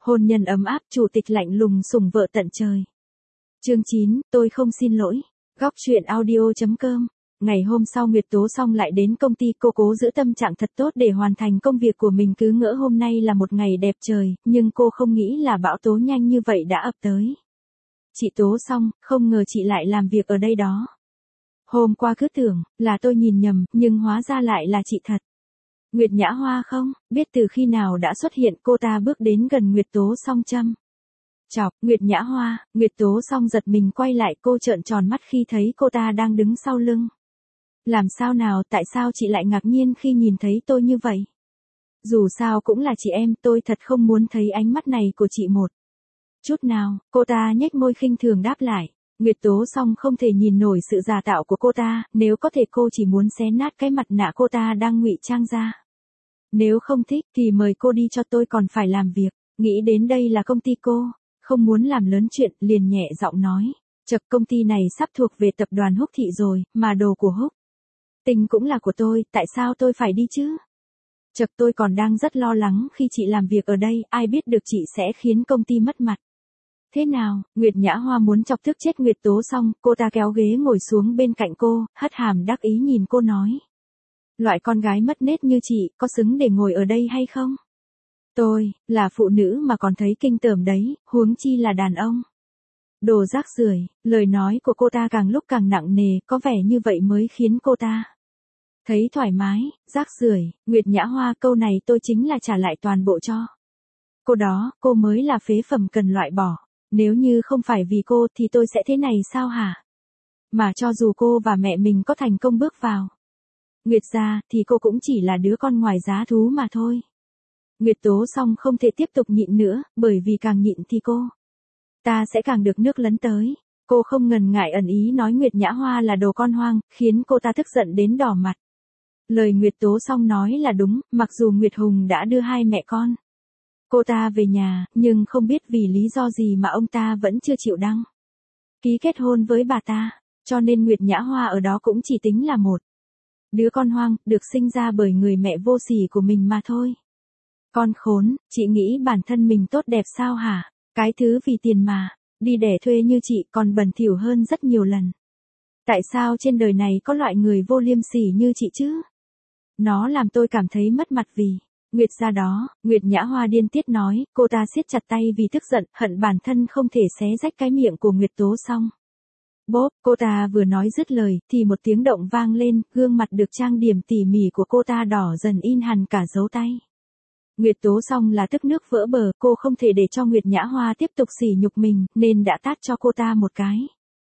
Hôn nhân ấm áp, chủ tịch lạnh lùng sủng vợ tận trời. Chương 9, tôi không xin lỗi. Góc truyện audio.com. Ngày hôm sau Nguyệt Tố Song lại đến công ty, cô cố giữ tâm trạng thật tốt để hoàn thành công việc của mình, cứ ngỡ hôm nay là một ngày đẹp trời, nhưng cô không nghĩ là bão tố nhanh như vậy đã ập tới. Chị Tố Song, không ngờ chị lại làm việc ở đây đó. Hôm qua cứ tưởng là tôi nhìn nhầm, nhưng hóa ra lại là chị thật. Nguyệt Nhã Hoa không, biết từ khi nào đã xuất hiện, cô ta bước đến gần Nguyệt Tố Song châm chọc. Nguyệt Nhã Hoa, Nguyệt Tố Song giật mình quay lại, cô trợn tròn mắt khi thấy cô ta đang đứng sau lưng. Làm sao nào, tại sao chị lại ngạc nhiên khi nhìn thấy tôi như vậy? Dù sao cũng là chị em, tôi thật không muốn thấy ánh mắt này của chị một chút nào, cô ta nhếch môi khinh thường đáp lại. Nguyệt Tố Song không thể nhìn nổi sự giả tạo của cô ta, nếu có thể cô chỉ muốn xé nát cái mặt nạ cô ta đang ngụy trang ra. Nếu không thích thì mời cô đi cho tôi còn phải làm việc. Nghĩ đến đây là công ty cô, không muốn làm lớn chuyện, liền nhẹ giọng nói. Chật, công ty này sắp thuộc về tập đoàn Húc Thị rồi, mà đồ của Húc Tinh cũng là của tôi, tại sao tôi phải đi chứ? Chật, tôi còn đang rất lo lắng khi chị làm việc ở đây, ai biết được chị sẽ khiến công ty mất mặt. Thế nào? Nguyệt Nhã Hoa muốn chọc tức chết Nguyệt Tố Song, cô ta kéo ghế ngồi xuống bên cạnh cô, hất hàm đắc ý nhìn cô nói. Loại con gái mất nết như chị, có xứng để ngồi ở đây hay không? Tôi, là phụ nữ mà còn thấy kinh tởm đấy, huống chi là đàn ông. Đồ rác rưởi, lời nói của cô ta càng lúc càng nặng nề, có vẻ như vậy mới khiến cô ta thấy thoải mái. Rác rưởi, Nguyệt Nhã Hoa, câu này tôi chính là trả lại toàn bộ cho cô đó, cô mới là phế phẩm cần loại bỏ. Nếu như không phải vì cô thì tôi sẽ thế này sao hả? Mà cho dù cô và mẹ mình có thành công bước vào Nguyệt gia, thì cô cũng chỉ là đứa con ngoài giá thú mà thôi. Nguyệt Tố Song không thể tiếp tục nhịn nữa, bởi vì càng nhịn thì cô ta sẽ càng được nước lấn tới. Cô không ngần ngại ẩn ý nói Nguyệt Nhã Hoa là đồ con hoang, khiến cô ta tức giận đến đỏ mặt. Lời Nguyệt Tố Song nói là đúng, mặc dù Nguyệt Hùng đã đưa hai mẹ con cô ta về nhà, nhưng không biết vì lý do gì mà ông ta vẫn chưa chịu đăng ký kết hôn với bà ta, cho nên Nguyệt Nhã Hoa ở đó cũng chỉ tính là một đứa con hoang, được sinh ra bởi người mẹ vô sỉ của mình mà thôi. Con khốn, chị nghĩ bản thân mình tốt đẹp sao hả? Cái thứ vì tiền mà, đi đẻ thuê như chị còn bẩn thỉu hơn rất nhiều lần. Tại sao trên đời này có loại người vô liêm sỉ như chị chứ? Nó làm tôi cảm thấy mất mặt vì Nguyệt gia đó. Nguyệt Nhã Hoa điên tiết nói, cô ta siết chặt tay vì tức giận, hận bản thân không thể xé rách cái miệng của Nguyệt Tố Song. Bốp, cô ta vừa nói dứt lời, thì một tiếng động vang lên, gương mặt được trang điểm tỉ mỉ của cô ta đỏ dần in hằn cả dấu tay. Nguyệt Tố Song là tức nước vỡ bờ, cô không thể để cho Nguyệt Nhã Hoa tiếp tục sỉ nhục mình, nên đã tát cho cô ta một cái.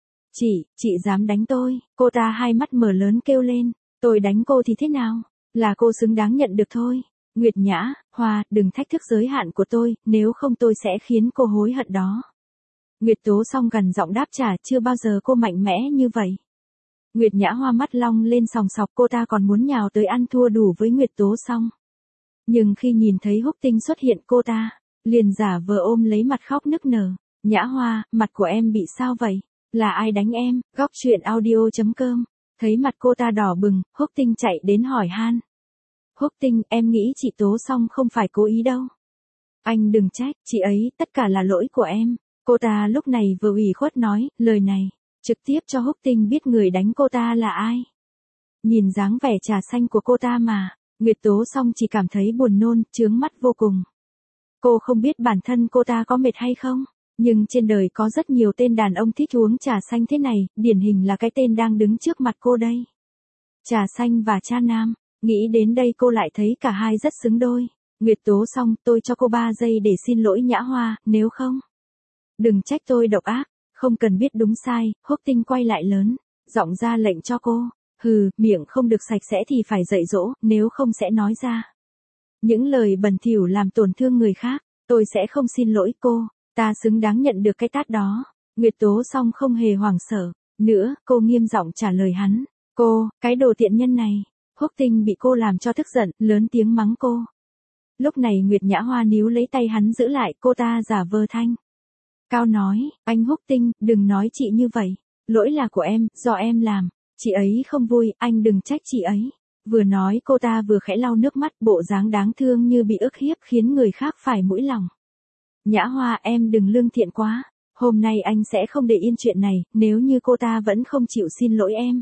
Chị dám đánh tôi? Cô ta hai mắt mở lớn kêu lên, tôi đánh cô thì thế nào? Là cô xứng đáng nhận được thôi. Nguyệt Nhã Hoa, đừng thách thức giới hạn của tôi, nếu không tôi sẽ khiến cô hối hận đó. Nguyệt Tố Song gằn giọng đáp trả, chưa bao giờ cô mạnh mẽ như vậy. Nguyệt Nhã Hoa mắt long lên sòng sọc, cô ta còn muốn nhào tới ăn thua đủ với Nguyệt Tố Song. Nhưng khi nhìn thấy Húc Tinh xuất hiện, cô ta liền giả vờ ôm lấy mặt khóc nức nở. Nhã Hoa, mặt của em bị sao vậy? Là ai đánh em? Góc truyện audio.com. Thấy mặt cô ta đỏ bừng, Húc Tinh chạy đến hỏi han. Húc Tinh, em nghĩ chị Tố Song không phải cố ý đâu. Anh đừng trách, chị ấy, tất cả là lỗi của em. Cô ta lúc này vừa ủy khuất nói, lời này trực tiếp cho Húc Tinh biết người đánh cô ta là ai. Nhìn dáng vẻ trà xanh của cô ta mà, Nguyệt Tố Song chỉ cảm thấy buồn nôn, chướng mắt vô cùng. Cô không biết bản thân cô ta có mệt hay không, nhưng trên đời có rất nhiều tên đàn ông thích uống trà xanh thế này, điển hình là cái tên đang đứng trước mặt cô đây. Trà xanh và cha nam, nghĩ đến đây cô lại thấy cả hai rất xứng đôi. Nguyệt Tố Song, tôi cho cô 3 giây để xin lỗi Nhã Hoa, nếu không, đừng trách tôi độc ác. Không cần biết đúng sai, Húc Tinh quay lại lớn giọng ra lệnh cho cô. Hừ, miệng không được sạch sẽ thì phải dạy dỗ, nếu không sẽ nói ra những lời bẩn thỉu làm tổn thương người khác. Tôi sẽ không xin lỗi cô, ta xứng đáng nhận được cái tát đó. Nguyệt Tố Song không hề hoảng sợ nữa, cô nghiêm giọng trả lời hắn. Cô, cái đồ tiện nhân này. Húc Tinh bị cô làm cho tức giận, lớn tiếng mắng cô. Lúc này Nguyệt Nhã Hoa níu lấy tay hắn giữ lại, cô ta giả vờ thanh cao nói, anh Húc Tinh, đừng nói chị như vậy. Lỗi là của em, do em làm. Chị ấy không vui, anh đừng trách chị ấy. Vừa nói cô ta vừa khẽ lau nước mắt, bộ dáng đáng thương như bị ức hiếp khiến người khác phải mũi lòng. Nhã Hoa em đừng lương thiện quá, hôm nay anh sẽ không để yên chuyện này, nếu như cô ta vẫn không chịu xin lỗi em.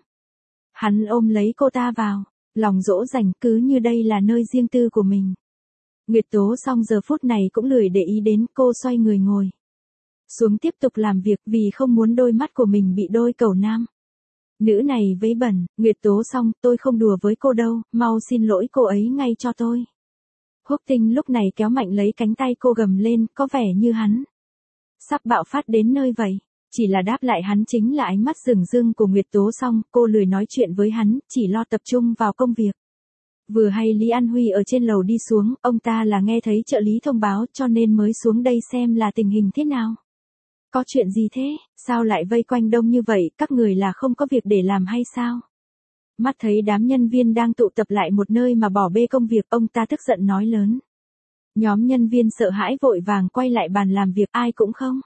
Hắn ôm lấy cô ta vào, lòng dỗ dành cứ như đây là nơi riêng tư của mình. Nguyệt Tố Song giờ phút này cũng lười để ý đến, cô xoay người ngồi xuống tiếp tục làm việc vì không muốn đôi mắt của mình bị đôi cẩu nam nữ này vấy bẩn. Nguyệt Tố Song, tôi không đùa với cô đâu, mau xin lỗi cô ấy ngay cho tôi. Húc Tinh lúc này kéo mạnh lấy cánh tay cô gầm lên, có vẻ như hắn sắp bạo phát đến nơi vậy. Chỉ là đáp lại hắn chính là ánh mắt rừng rưng của Nguyệt Tố Song, cô lười nói chuyện với hắn, chỉ lo tập trung vào công việc. Vừa hay Lý An Huy ở trên lầu đi xuống, ông ta là nghe thấy trợ lý thông báo cho nên mới xuống đây xem là tình hình thế nào. Có chuyện gì thế, sao lại vây quanh đông như vậy, các người là không có việc để làm hay sao? Mắt thấy đám nhân viên đang tụ tập lại một nơi mà bỏ bê công việc, ông ta tức giận nói lớn. Nhóm nhân viên sợ hãi vội vàng quay lại bàn làm việc, ai cũng không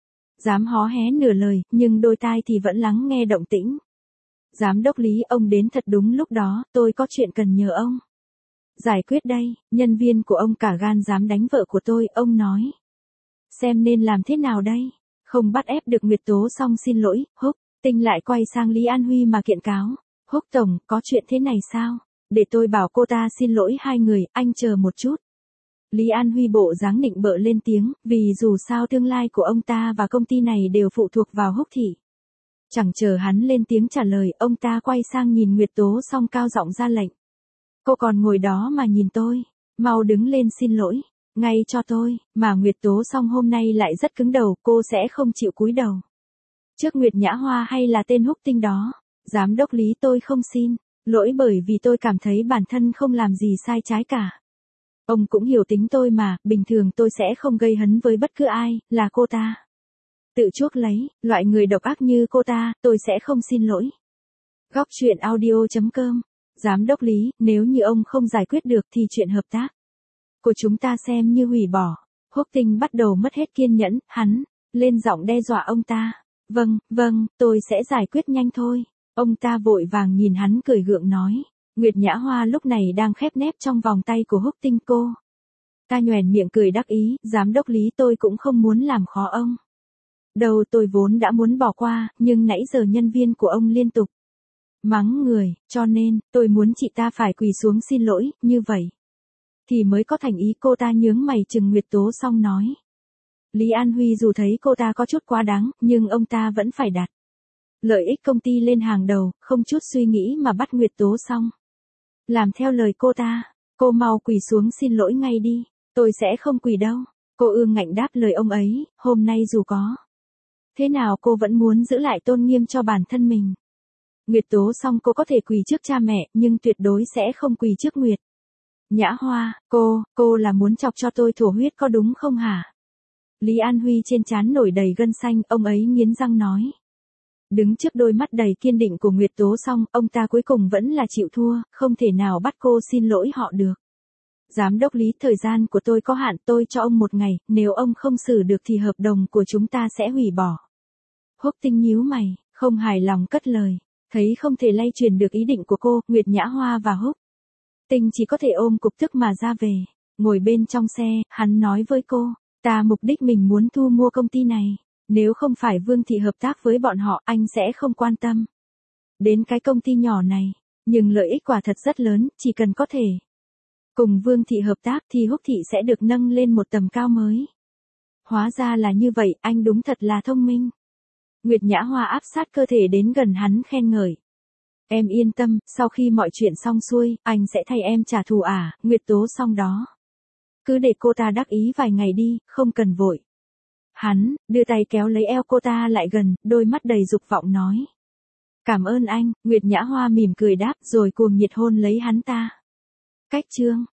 dám hó hé nửa lời, nhưng đôi tai thì vẫn lắng nghe động tĩnh. Giám đốc Lý, ông đến thật đúng lúc đó, tôi có chuyện cần nhờ ông giải quyết đây. Nhân viên của ông cả gan dám đánh vợ của tôi, ông nói. Xem nên làm thế nào đây? Không bắt ép được Nguyệt Tố Song xin lỗi. Húc Tinh lại quay sang Lý An Huy mà kiện cáo. Húc tổng, có chuyện thế này sao? Để tôi bảo cô ta xin lỗi hai người, anh chờ một chút. Lý An Huy bộ dáng nịnh bợ lên tiếng, vì dù sao tương lai của ông ta và công ty này đều phụ thuộc vào Húc thị. Chẳng chờ hắn lên tiếng trả lời, ông ta quay sang nhìn Nguyệt Tố Song cao giọng ra lệnh. Cô còn ngồi đó mà nhìn tôi, mau đứng lên xin lỗi, ngay cho tôi. Mà Nguyệt Tố Song hôm nay lại rất cứng đầu, cô sẽ không chịu cúi đầu trước Nguyệt Nhã Hoa hay là tên Húc Tinh đó. Giám đốc Lý, tôi không xin lỗi bởi vì tôi cảm thấy bản thân không làm gì sai trái cả. Ông cũng hiểu tính tôi mà, bình thường tôi sẽ không gây hấn với bất cứ ai, là cô ta tự chuốc lấy, loại người độc ác như cô ta, tôi sẽ không xin lỗi. Góc truyện audio.com. Giám đốc Lý, nếu như ông không giải quyết được thì chuyện hợp tác của chúng ta xem như hủy bỏ. Húc Tinh bắt đầu mất hết kiên nhẫn, hắn lên giọng đe dọa ông ta. Vâng, tôi sẽ giải quyết nhanh thôi. Ông ta vội vàng nhìn hắn cười gượng nói. Nguyệt Nhã Hoa lúc này đang khép nép trong vòng tay của Húc Tinh cô. Ta nhoẻn miệng cười đắc ý, giám đốc Lý, tôi cũng không muốn làm khó ông. Đầu tôi vốn đã muốn bỏ qua, nhưng nãy giờ nhân viên của ông liên tục mắng người, cho nên, tôi muốn chị ta phải quỳ xuống xin lỗi, như vậy thì mới có thành ý. Cô ta nhướng mày chừng Nguyệt Tố Song nói. Lý An Huy dù thấy cô ta có chút quá đáng, nhưng ông ta vẫn phải đặt lợi ích công ty lên hàng đầu, không chút suy nghĩ mà bắt Nguyệt Tố Song làm theo lời cô ta. Cô mau quỳ xuống xin lỗi ngay đi. Tôi sẽ không quỳ đâu. Cô ương ngạnh đáp lời ông ấy, hôm nay dù có thế nào cô vẫn muốn giữ lại tôn nghiêm cho bản thân mình. Nguyệt Tố Song, cô có thể quỳ trước cha mẹ, nhưng tuyệt đối sẽ không quỳ trước Nguyệt Nhã Hoa. Cô là muốn chọc cho tôi thổ huyết có đúng không hả? Lý An Huy trên trán nổi đầy gân xanh, ông ấy nghiến răng nói. Đứng trước đôi mắt đầy kiên định của Nguyệt Tố Song, ông ta cuối cùng vẫn là chịu thua, không thể nào bắt cô xin lỗi họ được. Giám đốc Lý, thời gian của tôi có hạn, tôi cho ông 1 ngày, nếu ông không xử được thì hợp đồng của chúng ta sẽ hủy bỏ. Húc Tinh nhíu mày, không hài lòng cất lời. Thấy không thể lay truyền được ý định của cô, Nguyệt Nhã Hoa và Húc Tinh chỉ có thể ôm cục tức mà ra về. Ngồi bên trong xe, hắn nói với cô, mục đích mình muốn thu mua công ty này. Nếu không phải Vương thị hợp tác với bọn họ, anh sẽ không quan tâm đến cái công ty nhỏ này. Nhưng lợi ích quả thật rất lớn, chỉ cần có thể cùng Vương thị hợp tác thì Húc thị sẽ được nâng lên một tầm cao mới. Hóa ra là như vậy, anh đúng thật là thông minh. Nguyệt Nhã Hoa áp sát cơ thể đến gần hắn khen ngợi. Em yên tâm, sau khi mọi chuyện xong xuôi, anh sẽ thay em trả thù Nguyệt Tố Song đó. Cứ để cô ta đắc ý vài ngày đi, không cần vội. Hắn đưa tay kéo lấy eo cô ta lại gần, đôi mắt đầy dục vọng nói. Cảm ơn anh. Nguyệt Nhã Hoa mỉm cười đáp rồi cuồng nhiệt hôn lấy hắn ta. Cách chương